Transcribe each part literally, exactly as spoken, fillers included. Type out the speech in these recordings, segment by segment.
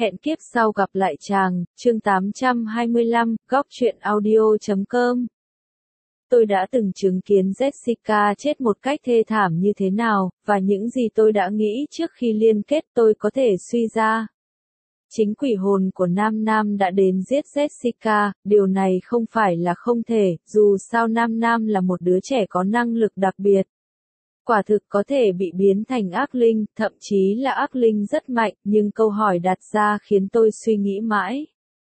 Hẹn kiếp sau gặp lại chàng, chương tám trăm hai mươi lăm, góc truyện audio chấm com. Tôi đã từng chứng kiến Jessica chết một cách thê thảm như thế nào, và những gì tôi đã nghĩ trước khi liên kết tôi có thể suy ra. Chính quỷ hồn của Nam Nam đã đến giết Jessica, điều này không phải là không thể, dù sao Nam Nam là một đứa trẻ có năng lực đặc biệt. Quả thực có thể bị biến thành ác linh, thậm chí là ác linh rất mạnh, nhưng câu hỏi đặt ra khiến tôi suy nghĩ mãi.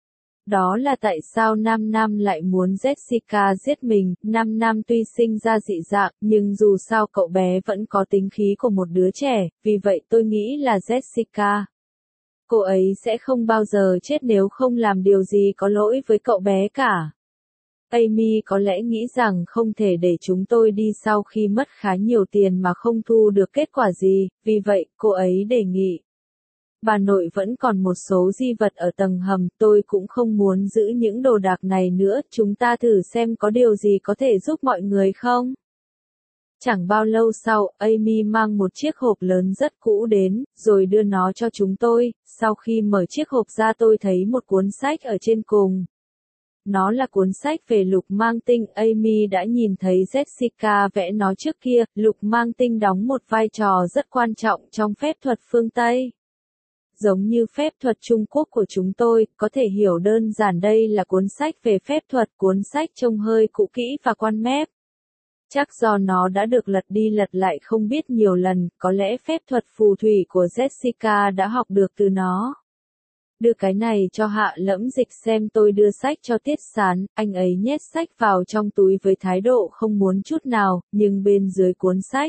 Đó là tại sao Nam Nam lại muốn Jessica giết mình. Nam Nam tuy sinh ra dị dạng, nhưng dù sao cậu bé vẫn có tính khí của một đứa trẻ, vì vậy tôi nghĩ là Jessica. Cô ấy sẽ không bao giờ chết nếu không làm điều gì có lỗi với cậu bé cả. Amy có lẽ nghĩ rằng không thể để chúng tôi đi sau khi mất khá nhiều tiền mà không thu được kết quả gì, vì vậy cô ấy đề nghị. Bà nội vẫn còn một số di vật ở tầng hầm, tôi cũng không muốn giữ những đồ đạc này nữa, chúng ta thử xem có điều gì có thể giúp mọi người không? Chẳng bao lâu sau, Amy mang một chiếc hộp lớn rất cũ đến, rồi đưa nó cho chúng tôi. Sau khi mở chiếc hộp ra tôi thấy một cuốn sách ở trên cùng. Nó là cuốn sách về lục mang tinh. Amy đã nhìn thấy Jessica vẽ nó trước kia. Lục mang tinh đóng một vai trò rất quan trọng trong phép thuật phương Tây. Giống như phép thuật Trung Quốc của chúng tôi, có thể hiểu đơn giản đây là cuốn sách về phép thuật. Cuốn sách trông hơi cũ kỹ và quan mép. Chắc do nó đã được lật đi lật lại không biết nhiều lần, có lẽ phép thuật phù thủy của Jessica đã học được từ nó. Đưa cái này cho Hạ Lẫm Dịch xem. Tôi đưa sách cho Tiết Sán, anh ấy nhét sách vào trong túi với thái độ không muốn chút nào, nhưng bên dưới cuốn sách.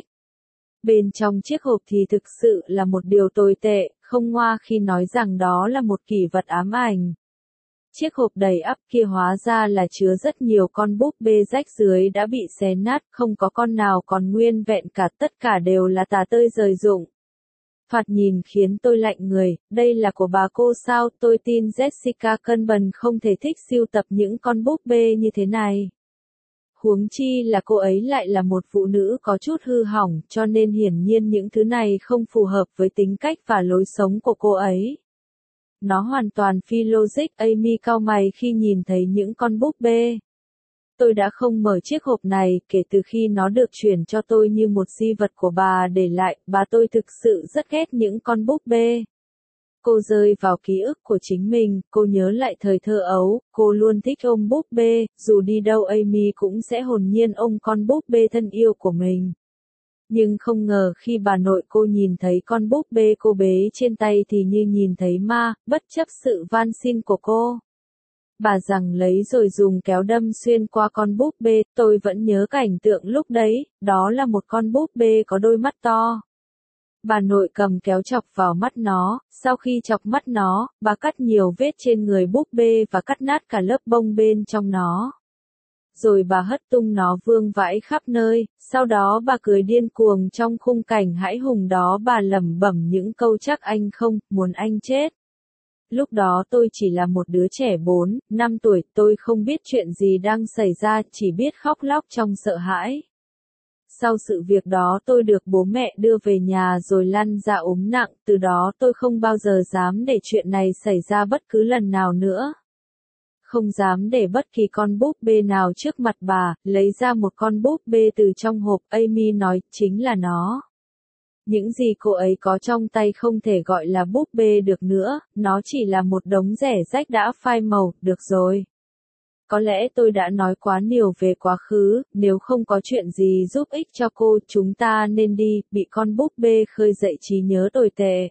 Bên trong chiếc hộp thì thực sự là một điều tồi tệ, không ngoa khi nói rằng đó là một kỷ vật ám ảnh. Chiếc hộp đầy ắp kia hóa ra là chứa rất nhiều con búp bê rách dưới đã bị xé nát, không có con nào còn nguyên vẹn cả, tất cả đều là tả tơi rời rụng. Thoạt nhìn khiến tôi lạnh người, đây là của bà cô sao? Tôi tin Jessica Cunban không thể thích sưu tập những con búp bê như thế này. Huống chi là cô ấy lại là một phụ nữ có chút hư hỏng, cho nên hiển nhiên những thứ này không phù hợp với tính cách và lối sống của cô ấy. Nó hoàn toàn phi logic. Amy cau mày khi nhìn thấy những con búp bê. Tôi đã không mở chiếc hộp này kể từ khi nó được chuyển cho tôi như một di vật của bà để lại. Bà tôi thực sự rất ghét những con búp bê. Cô rơi vào ký ức của chính mình, cô nhớ lại thời thơ ấu, cô luôn thích ôm búp bê, dù đi đâu Amy cũng sẽ hồn nhiên ôm con búp bê thân yêu của mình. Nhưng không ngờ khi bà nội cô nhìn thấy con búp bê cô bế trên tay thì như nhìn thấy ma, bất chấp sự van xin của cô. Bà rằng lấy rồi dùng kéo đâm xuyên qua con búp bê. Tôi vẫn nhớ cảnh tượng lúc đấy, đó là một con búp bê có đôi mắt to. Bà nội cầm kéo chọc vào mắt nó, sau khi chọc mắt nó, bà cắt nhiều vết trên người búp bê và cắt nát cả lớp bông bên trong nó. Rồi bà hất tung nó vương vãi khắp nơi, sau đó bà cười điên cuồng trong khung cảnh hãi hùng đó. Bà lẩm bẩm những câu chắc anh không, muốn anh chết. Lúc đó tôi chỉ là một đứa trẻ bốn, năm tuổi, tôi không biết chuyện gì đang xảy ra, chỉ biết khóc lóc trong sợ hãi. Sau sự việc đó tôi được bố mẹ đưa về nhà rồi lăn ra ốm nặng, từ đó tôi không bao giờ dám để chuyện này xảy ra bất cứ lần nào nữa. Không dám để bất kỳ con búp bê nào trước mặt bà. Lấy ra một con búp bê từ trong hộp. Amy nói, chính là nó. Những gì cô ấy có trong tay không thể gọi là búp bê được nữa, nó chỉ là một đống rẻ rách đã phai màu. Được rồi. Có lẽ tôi đã nói quá nhiều về quá khứ, nếu không có chuyện gì giúp ích cho cô, chúng ta nên đi. Bị con búp bê khơi dậy trí nhớ tồi tệ.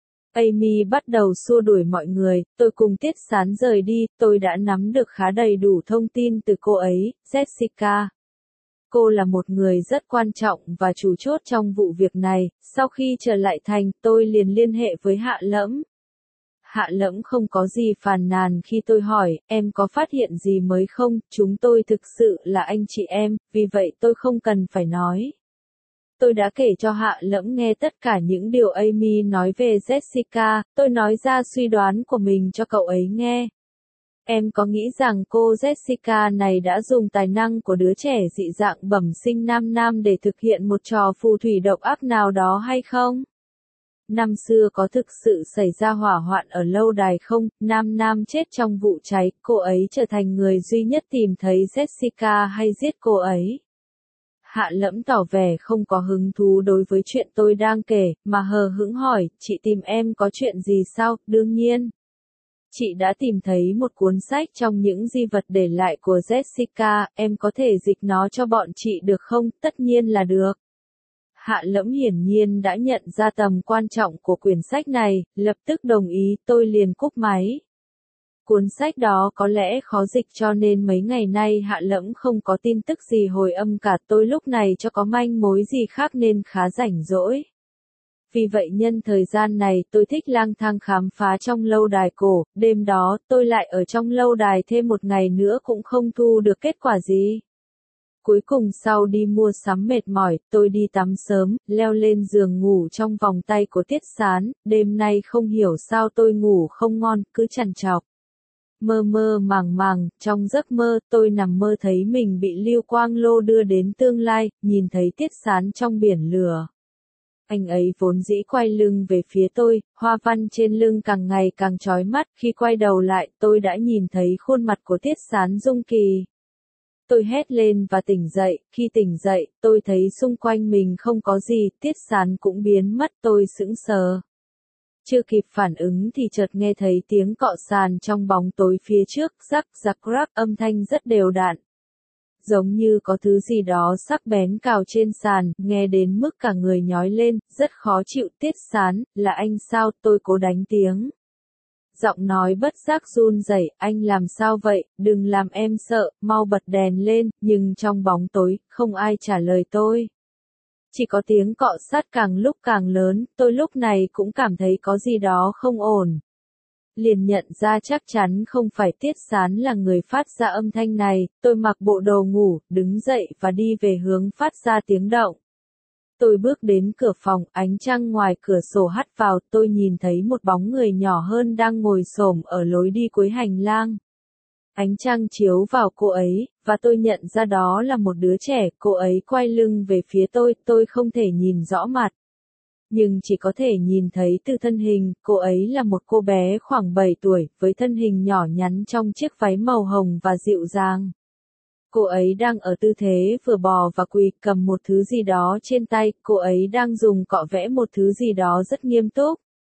Amy bắt đầu xua đuổi mọi người, tôi cùng Tiết Sán rời đi. Tôi đã nắm được khá đầy đủ thông tin từ cô ấy, Jessica. Cô là một người rất quan trọng và chủ chốt trong vụ việc này. Sau khi trở lại thành, tôi liền liên hệ với Hạ Lẫm. Hạ Lẫm không có gì phàn nàn khi tôi hỏi, em có phát hiện gì mới không? Chúng tôi thực sự là anh chị em, vì vậy tôi không cần phải nói. Tôi đã kể cho Hạ Lẫm nghe tất cả những điều Amy nói về Jessica. Tôi nói ra suy đoán của mình cho cậu ấy nghe. Em có nghĩ rằng cô Jessica này đã dùng tài năng của đứa trẻ dị dạng bẩm sinh Nam Nam để thực hiện một trò phù thủy độc ác nào đó hay không? Năm xưa có thực sự xảy ra hỏa hoạn ở lâu đài không? Nam Nam chết trong vụ cháy, cô ấy trở thành người duy nhất tìm thấy Jessica hay giết cô ấy? Hạ Lẫm tỏ vẻ không có hứng thú đối với chuyện tôi đang kể, mà hờ hững hỏi, chị tìm em có chuyện gì sao? Đương nhiên. Chị đã tìm thấy một cuốn sách trong những di vật để lại của Jessica, em có thể dịch nó cho bọn chị được không? Tất nhiên là được. Hạ Lẫm hiển nhiên đã nhận ra tầm quan trọng của quyển sách này, lập tức đồng ý, tôi liền cúp máy. Cuốn sách đó có lẽ khó dịch cho nên mấy ngày nay Hạ Lẫm không có tin tức gì hồi âm cả, tôi lúc này cho có manh mối gì khác nên khá rảnh rỗi. Vì vậy nhân thời gian này tôi thích lang thang khám phá trong lâu đài cổ, đêm đó tôi lại ở trong lâu đài thêm một ngày nữa cũng không thu được kết quả gì. Cuối cùng sau đi mua sắm mệt mỏi, tôi đi tắm sớm, leo lên giường ngủ trong vòng tay của Tiết Sán, đêm nay không hiểu sao tôi ngủ không ngon, cứ trằn trọc. Mơ mơ màng màng, trong giấc mơ, tôi nằm mơ thấy mình bị Lưu Quang Lô đưa đến tương lai, nhìn thấy Tiết Sán trong biển lửa. Anh ấy vốn dĩ quay lưng về phía tôi, hoa văn trên lưng càng ngày càng chói mắt, khi quay đầu lại, tôi đã nhìn thấy khuôn mặt của Tiết Sán Dung Kỳ. Tôi hét lên và tỉnh dậy, khi tỉnh dậy, tôi thấy xung quanh mình không có gì, Tiết Sán cũng biến mất, tôi sững sờ. Chưa kịp phản ứng thì chợt nghe thấy tiếng cọ sàn trong bóng tối phía trước, rắc rắc rắc, âm thanh rất đều đặn. Giống như có thứ gì đó sắc bén cào trên sàn, nghe đến mức cả người nhói lên, rất khó chịu. Tiết Sán, là anh sao? Tôi cố đánh tiếng. Giọng nói bất giác run rẩy, anh làm sao vậy, đừng làm em sợ, mau bật đèn lên, nhưng trong bóng tối, không ai trả lời tôi. Chỉ có tiếng cọ sát càng lúc càng lớn, tôi lúc này cũng cảm thấy có gì đó không ổn. Liền nhận ra chắc chắn không phải Tiết Sán là người phát ra âm thanh này, tôi mặc bộ đồ ngủ, đứng dậy và đi về hướng phát ra tiếng động. Tôi bước đến cửa phòng, ánh trăng ngoài cửa sổ hắt vào, tôi nhìn thấy một bóng người nhỏ hơn đang ngồi xổm ở lối đi cuối hành lang. Ánh trăng chiếu vào cô ấy, và tôi nhận ra đó là một đứa trẻ, cô ấy quay lưng về phía tôi, tôi không thể nhìn rõ mặt. Nhưng chỉ có thể nhìn thấy từ thân hình, cô ấy là một cô bé khoảng bảy tuổi, với thân hình nhỏ nhắn trong chiếc váy màu hồng và dịu dàng. Cô ấy đang ở tư thế vừa bò và quỳ, cầm một thứ gì đó trên tay, cô ấy đang dùng cọ vẽ một thứ gì đó rất nghiêm túc.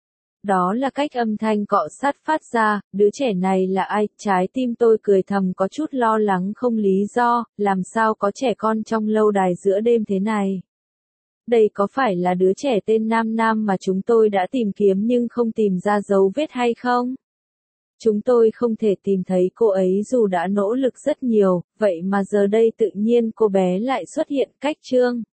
Đó là cách âm thanh cọ sát phát ra, đứa trẻ này là ai? Trái tim tôi cười thầm có chút lo lắng không lý do, làm sao có trẻ con trong lâu đài giữa đêm thế này? Đây có phải là đứa trẻ tên Nam Nam mà chúng tôi đã tìm kiếm nhưng không tìm ra dấu vết hay không? Chúng tôi không thể tìm thấy cô ấy dù đã nỗ lực rất nhiều, vậy mà giờ đây tự nhiên cô bé lại xuất hiện cách chương.